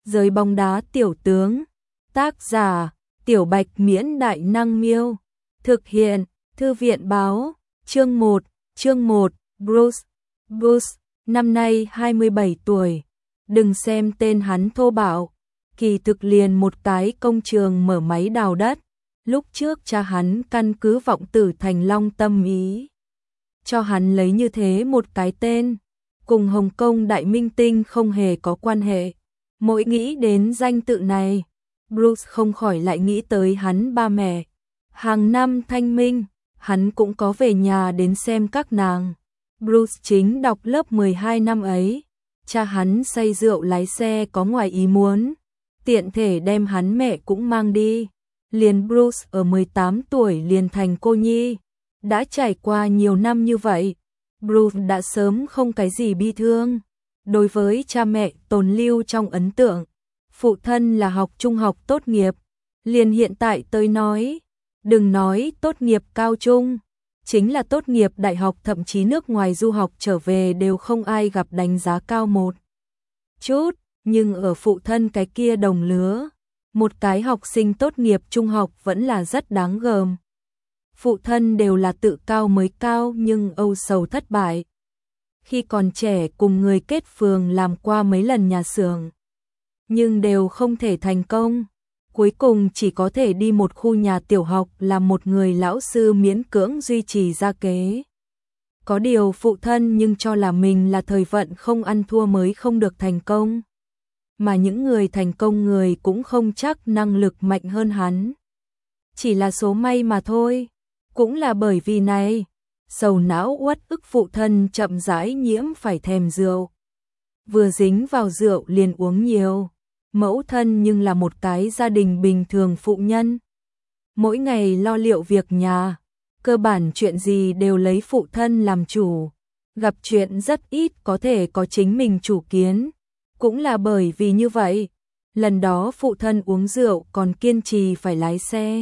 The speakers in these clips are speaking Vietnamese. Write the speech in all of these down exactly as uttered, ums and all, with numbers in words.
Giới bóng đá tiểu tướng. Tác giả, Tiểu Bạch Miễn Đại Năng Miêu. Thực hiện, Thư viện Báo. Chương một, chương một, Bruce. Bruce, năm nay hai mươi bảy tuổi. Đừng xem tên hắn thô bạo, kỳ thực liền một cái công trường mở máy đào đất. Lúc trước cha hắn căn cứ vọng tử thành long tâm ý cho hắn lấy như thế một cái tên, cùng Hồng Kông đại minh tinh không hề có quan hệ. Mỗi nghĩ đến danh tự này, Bruce không khỏi lại nghĩ tới hắn ba mẹ. Hàng năm thanh minh, hắn cũng có về nhà đến xem các nàng. Bruce chính đọc lớp mười hai năm ấy, cha hắn say rượu lái xe có ngoài ý muốn, tiện thể đem hắn mẹ cũng mang đi. Liền Bruce ở mười tám tuổi liền thành cô nhi. Đã trải qua nhiều năm như vậy, Bruce đã sớm không cái gì bi thương. Đối với cha mẹ tồn lưu trong ấn tượng, phụ thân là học trung học tốt nghiệp. Liền hiện tại tôi nói, đừng nói tốt nghiệp cao trung, chính là tốt nghiệp đại học thậm chí nước ngoài du học trở về đều không ai gặp đánh giá cao một chút. Nhưng ở phụ thân cái kia đồng lứa, một cái học sinh tốt nghiệp trung học vẫn là rất đáng gờm. Phụ thân đều là tự cao mới cao nhưng âu sầu thất bại. Khi còn trẻ cùng người kết phường làm qua mấy lần nhà xưởng, nhưng đều không thể thành công. Cuối cùng chỉ có thể đi một khu nhà tiểu học làm một người lão sư miễn cưỡng duy trì gia kế. Có điều phụ thân nhưng cho là mình là thời vận không ăn thua mới không được thành công. Mà những người thành công người cũng không chắc năng lực mạnh hơn hắn. Chỉ là số may mà thôi. Cũng là bởi vì này, sầu não uất ức phụ thân chậm rãi nhiễm phải thèm rượu. Vừa dính vào rượu liền uống nhiều. Mẫu thân nhưng là một cái gia đình bình thường phụ nhân. Mỗi ngày lo liệu việc nhà, cơ bản chuyện gì đều lấy phụ thân làm chủ. Gặp chuyện rất ít có thể có chính mình chủ kiến. Cũng là bởi vì như vậy, lần đó phụ thân uống rượu còn kiên trì phải lái xe.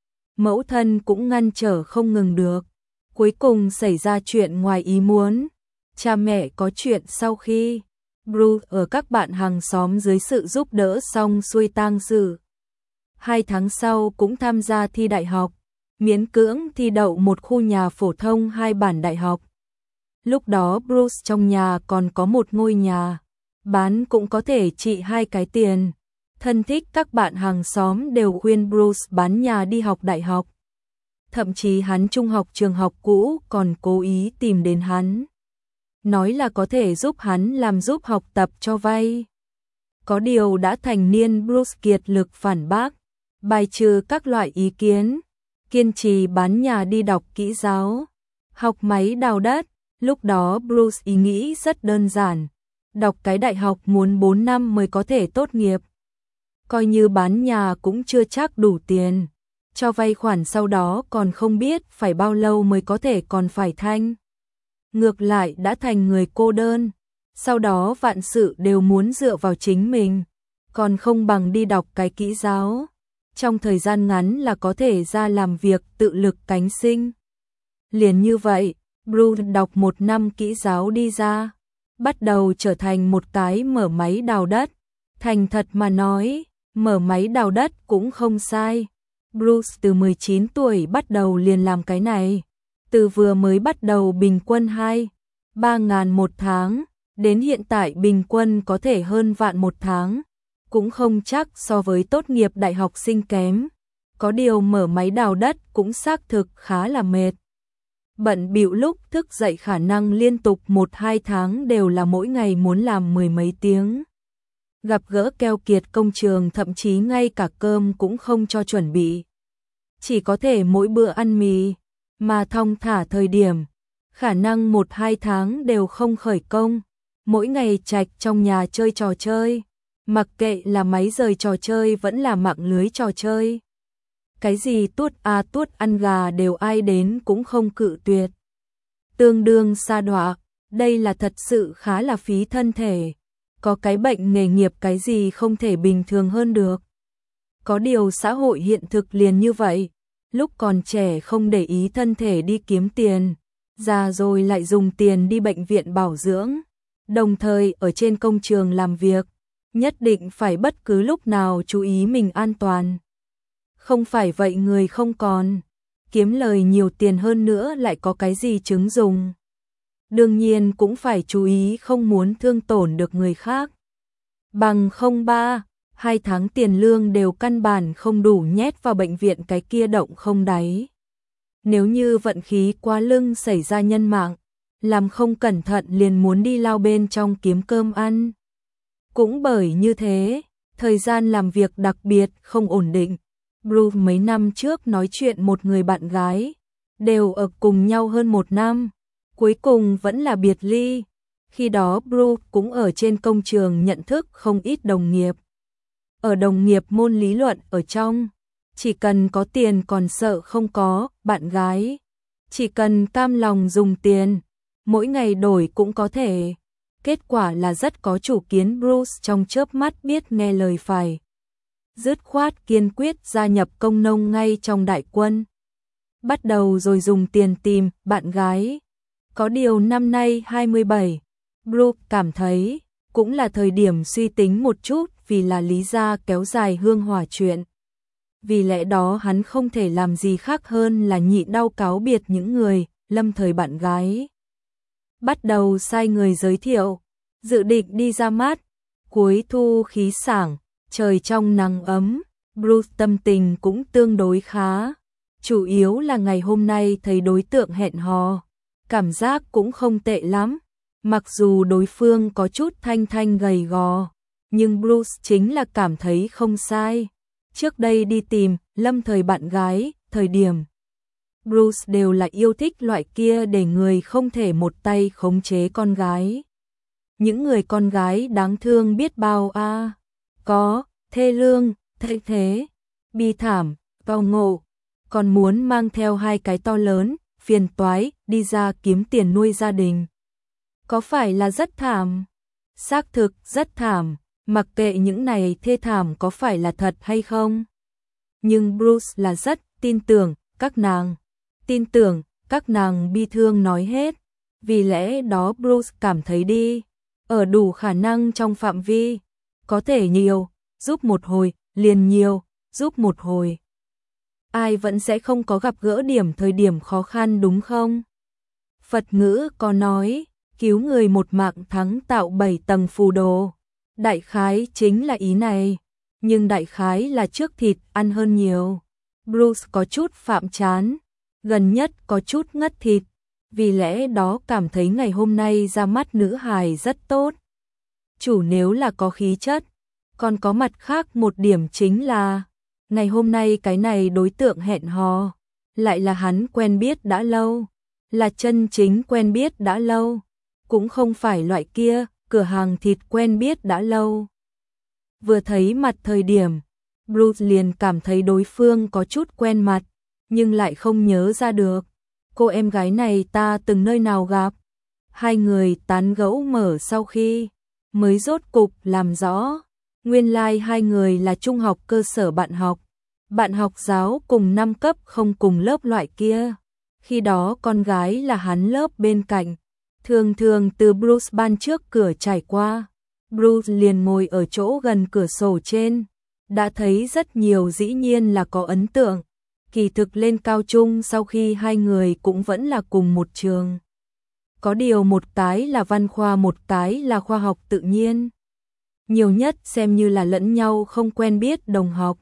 Mẫu thân cũng ngăn trở không ngừng được. Cuối cùng xảy ra chuyện ngoài ý muốn. Cha mẹ có chuyện sau khi Bruce ở các bạn hàng xóm dưới sự giúp đỡ xong xuôi tang sự. Hai tháng sau cũng tham gia thi đại học, miễn cưỡng thi đậu một khu nhà phổ thông hai bản đại học. Lúc đó Bruce trong nhà còn có một ngôi nhà, bán cũng có thể trị hai cái tiền. Thân thích các bạn hàng xóm đều khuyên Bruce bán nhà đi học đại học. Thậm chí hắn trung học trường học cũ còn cố ý tìm đến hắn, nói là có thể giúp hắn làm giúp học tập cho vay. Có điều đã thành niên Bruce kiệt lực phản bác, bài trừ các loại ý kiến, kiên trì bán nhà đi đọc kỹ giáo, học máy đào đất. Lúc đó Bruce ý nghĩ rất đơn giản, đọc cái đại học muốn bốn năm mới có thể tốt nghiệp. Coi như bán nhà cũng chưa chắc đủ tiền, cho vay khoản sau đó còn không biết phải bao lâu mới có thể còn phải thanh. Ngược lại đã thành người cô đơn, sau đó vạn sự đều muốn dựa vào chính mình, còn không bằng đi đọc cái kỹ giáo. Trong thời gian ngắn là có thể ra làm việc tự lực cánh sinh. Liền như vậy, Bruce đọc một năm kỹ giáo đi ra, bắt đầu trở thành một cái mở máy đào đất. Thành thật mà nói, mở máy đào đất cũng không sai. Bruce từ mười chín tuổi bắt đầu liền làm cái này. Từ vừa mới bắt đầu bình quân hai, ba ngàn một tháng, đến hiện tại bình quân có thể hơn vạn một tháng. Cũng không chắc so với tốt nghiệp đại học sinh kém. Có điều mở máy đào đất cũng xác thực khá là mệt. Bận bịu lúc thức dậy khả năng liên tục một hai tháng đều là mỗi ngày muốn làm mười mấy tiếng. Gặp gỡ keo kiệt công trường thậm chí ngay cả cơm cũng không cho chuẩn bị. Chỉ có thể mỗi bữa ăn mì, mà thong thả thời điểm, khả năng một hai tháng đều không khởi công. Mỗi ngày trạch trong nhà chơi trò chơi, mặc kệ là máy rời trò chơi vẫn là mạng lưới trò chơi. Cái gì tuốt a tuốt ăn gà đều ai đến cũng không cự tuyệt. Tương đương sa đọa, đây là thật sự khá là phí thân thể. Có cái bệnh nghề nghiệp cái gì không thể bình thường hơn được. Có điều xã hội hiện thực liền như vậy, lúc còn trẻ không để ý thân thể đi kiếm tiền, già rồi lại dùng tiền đi bệnh viện bảo dưỡng, đồng thời ở trên công trường làm việc, nhất định phải bất cứ lúc nào chú ý mình an toàn. Không phải vậy người không còn, kiếm lời nhiều tiền hơn nữa lại có cái gì chứng dùng. Đương nhiên cũng phải chú ý không muốn thương tổn được người khác. Bằng không ba, hai tháng tiền lương đều căn bản không đủ nhét vào bệnh viện cái kia động không đáy. Nếu như vận khí quá lưng xảy ra nhân mạng, làm không cẩn thận liền muốn đi lao bên trong kiếm cơm ăn. Cũng bởi như thế, thời gian làm việc đặc biệt không ổn định. Bruce mấy năm trước nói chuyện một người bạn gái, đều ở cùng nhau hơn một năm, cuối cùng vẫn là biệt ly. Khi đó Bruce cũng ở trên công trường nhận thức không ít đồng nghiệp. Ở đồng nghiệp môn lý luận ở trong, chỉ cần có tiền còn sợ không có bạn gái. Chỉ cần cam lòng dùng tiền, mỗi ngày đổi cũng có thể. Kết quả là rất có chủ kiến. Bruce trong chớp mắt biết nghe lời phải. Dứt khoát kiên quyết gia nhập công nông ngay trong đại quân. Bắt đầu rồi dùng tiền tìm bạn gái. Có điều năm nay hai mươi bảy, Bruce cảm thấy cũng là thời điểm suy tính một chút vì là lý gia kéo dài hương hỏa chuyện. Vì lẽ đó hắn không thể làm gì khác hơn là nhịn đau cáo biệt những người, lâm thời bạn gái. Bắt đầu sai người giới thiệu, dự định đi ra mắt, cuối thu khí sảng, trời trong nắng ấm, Bruce tâm tình cũng tương đối khá. Chủ yếu là ngày hôm nay thấy đối tượng hẹn hò, cảm giác cũng không tệ lắm. Mặc dù đối phương có chút thanh thanh gầy gò, nhưng Bruce chính là cảm thấy không sai. Trước đây đi tìm lâm thời bạn gái, thời điểm Bruce đều là yêu thích loại kia để người không thể một tay khống chế con gái. Những người con gái đáng thương biết bao a, à. Có, thê lương, thệ thế, bi thảm, vào ngộ, còn muốn mang theo hai cái to lớn, phiền toái, đi ra kiếm tiền nuôi gia đình. Có phải là rất thảm? Xác thực rất thảm, mặc kệ những này thê thảm có phải là thật hay không. Nhưng Bruce là rất tin tưởng các nàng. Tin tưởng các nàng bi thương nói hết. Vì lẽ đó Bruce cảm thấy đi, ở đủ khả năng trong phạm vi, có thể nhiều, giúp một hồi, liền nhiều, giúp một hồi. Ai vẫn sẽ không có gặp gỡ điểm thời điểm khó khăn đúng không? Phật ngữ có nói, cứu người một mạng thắng tạo bảy tầng phù đồ. Đại khái chính là ý này, nhưng đại khái là trước thịt ăn hơn nhiều. Bruce có chút phạm chán, gần nhất có chút ngất thịt, vì lẽ đó cảm thấy ngày hôm nay ra mắt nữ hài rất tốt. Chủ nếu là có khí chất, còn có mặt khác một điểm chính là, ngày hôm nay cái này đối tượng hẹn hò, lại là hắn quen biết đã lâu, là chân chính quen biết đã lâu, cũng không phải loại kia, cửa hàng thịt quen biết đã lâu. Vừa thấy mặt thời điểm, Bruce liền cảm thấy đối phương có chút quen mặt, nhưng lại không nhớ ra được. Cô em gái này ta từng nơi nào gặp. Hai người tán gẫu mở sau khi mới rốt cục làm rõ, nguyên lai like hai người là trung học cơ sở bạn học, bạn học giáo cùng năm cấp không cùng lớp loại kia. Khi đó con gái là hắn lớp bên cạnh, thường thường từ Bruce ban trước cửa trải qua, Bruce liền ngồi ở chỗ gần cửa sổ trên, đã thấy rất nhiều, dĩ nhiên là có ấn tượng. Kỳ thực lên cao trung sau khi hai người cũng vẫn là cùng một trường. Có điều một cái là văn khoa, một cái là khoa học tự nhiên. Nhiều nhất xem như là lẫn nhau không quen biết đồng học.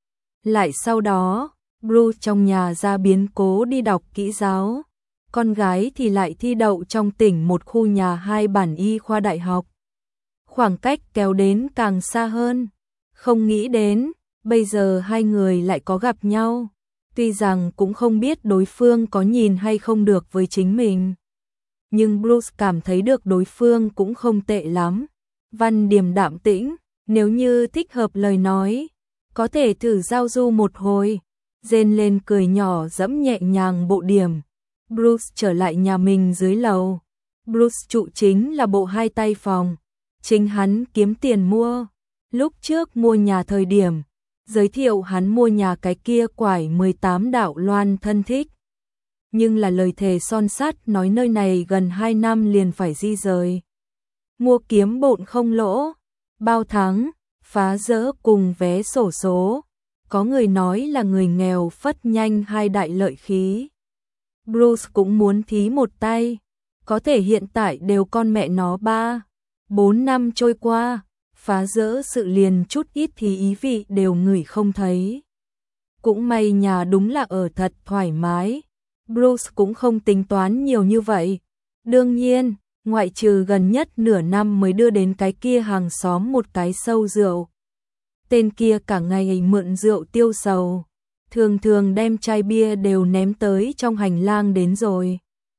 Lại sau đó, Bruce trong nhà ra biến cố đi đọc kỹ giáo. Con gái thì lại thi đậu trong tỉnh một khu nhà hai bản y khoa đại học. Khoảng cách kéo đến càng xa hơn. Không nghĩ đến, bây giờ hai người lại có gặp nhau. Tuy rằng cũng không biết đối phương có nhìn hay không được với chính mình. Nhưng Bruce cảm thấy được đối phương cũng không tệ lắm. Văn điềm đạm tĩnh, nếu như thích hợp lời nói, có thể thử giao du một hồi. Rên lên cười nhỏ dẫm nhẹ nhàng bộ điểm. Bruce trở lại nhà mình dưới lầu. Bruce trụ chính là bộ hai tay phòng. Chính hắn kiếm tiền mua. Lúc trước mua nhà thời điểm, giới thiệu hắn mua nhà cái kia quải mười tám đạo loan thân thích. Nhưng là lời thề son sắt nói nơi này gần hai năm liền phải di rời. Mua kiếm bộn không lỗ, bao thắng, phá rỡ cùng vé xổ số. Có người nói là người nghèo phất nhanh hai đại lợi khí. Bruce cũng muốn thí một tay. Có thể hiện tại đều con mẹ nó ba, bốn năm trôi qua, phá rỡ sự liền chút ít thì ý vị đều ngửi không thấy. Cũng may nhà đúng là ở thật thoải mái. Bruce cũng không tính toán nhiều như vậy. Đương nhiên, ngoại trừ gần nhất nửa năm mới đưa đến cái kia hàng xóm một cái sâu rượu. Tên kia cả ngày mượn rượu tiêu sầu, thường thường đem chai bia đều ném tới trong hành lang đến rồi.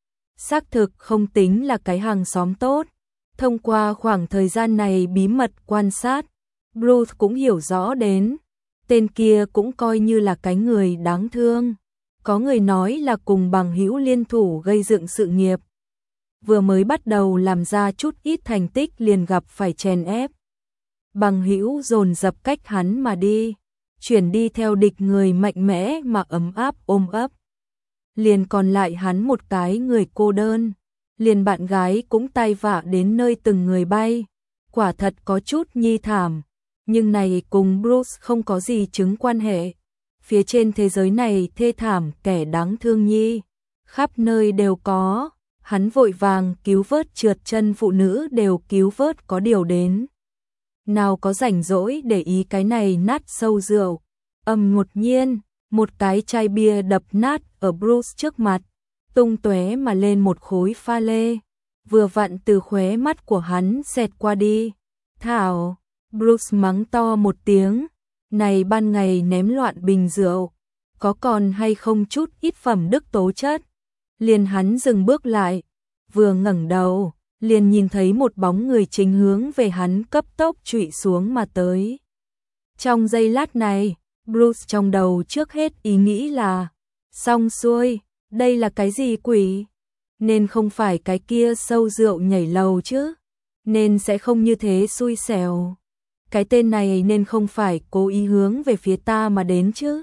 Xác thực không tính là cái hàng xóm tốt. Thông qua khoảng thời gian này bí mật quan sát, Bruce cũng hiểu rõ đến, tên kia cũng coi như là cái người đáng thương. Có người nói là cùng bằng hữu liên thủ gây dựng sự nghiệp. Vừa mới bắt đầu làm ra chút ít thành tích liền gặp phải chèn ép. Bằng hữu dồn dập cách hắn mà đi, chuyển đi theo địch người mạnh mẽ mà ấm áp ôm ấp. Liền còn lại hắn một cái người cô đơn, liền bạn gái cũng tay vạ đến nơi từng người bay. Quả thật có chút nhi thảm, nhưng này cùng Bruce không có gì chứng quan hệ. Phía trên thế giới này thê thảm kẻ đáng thương nhi, khắp nơi đều có. Hắn vội vàng cứu vớt trượt chân phụ nữ đều cứu vớt có điều đến. Nào có rảnh rỗi để ý cái này nát sâu rượu. Ầm ngột nhiên, một cái chai bia đập nát ở Bruce trước mặt, tung tóe mà lên một khối pha lê, vừa vặn từ khóe mắt của hắn xẹt qua đi. Thảo, Bruce mắng to một tiếng, này ban ngày ném loạn bình rượu, có còn hay không chút ít phẩm đức tố chất. Liền hắn dừng bước lại, vừa ngẩng đầu, liền nhìn thấy một bóng người chính hướng về hắn cấp tốc trụy xuống mà tới. Trong giây lát này, Bruce trong đầu trước hết ý nghĩ là, xong xuôi, đây là cái gì quỷ? Nên không phải cái kia sâu rượu nhảy lầu chứ, nên sẽ không như thế xui xẻo. Cái tên này nên không phải cố ý hướng về phía ta mà đến chứ.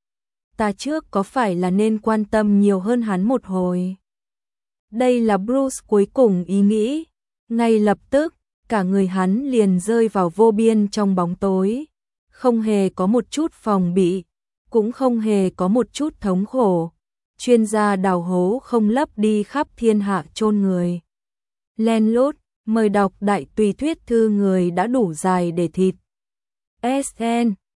Ta trước có phải là nên quan tâm nhiều hơn hắn một hồi. Đây là Bruce cuối cùng ý nghĩ, ngay lập tức, cả người hắn liền rơi vào vô biên trong bóng tối, không hề có một chút phòng bị, cũng không hề có một chút thống khổ. Chuyên gia đào hố không lấp đi khắp thiên hạ chôn người. Len lút, mời đọc đại tùy thuyết thư người đã đủ dài để thịt. ét en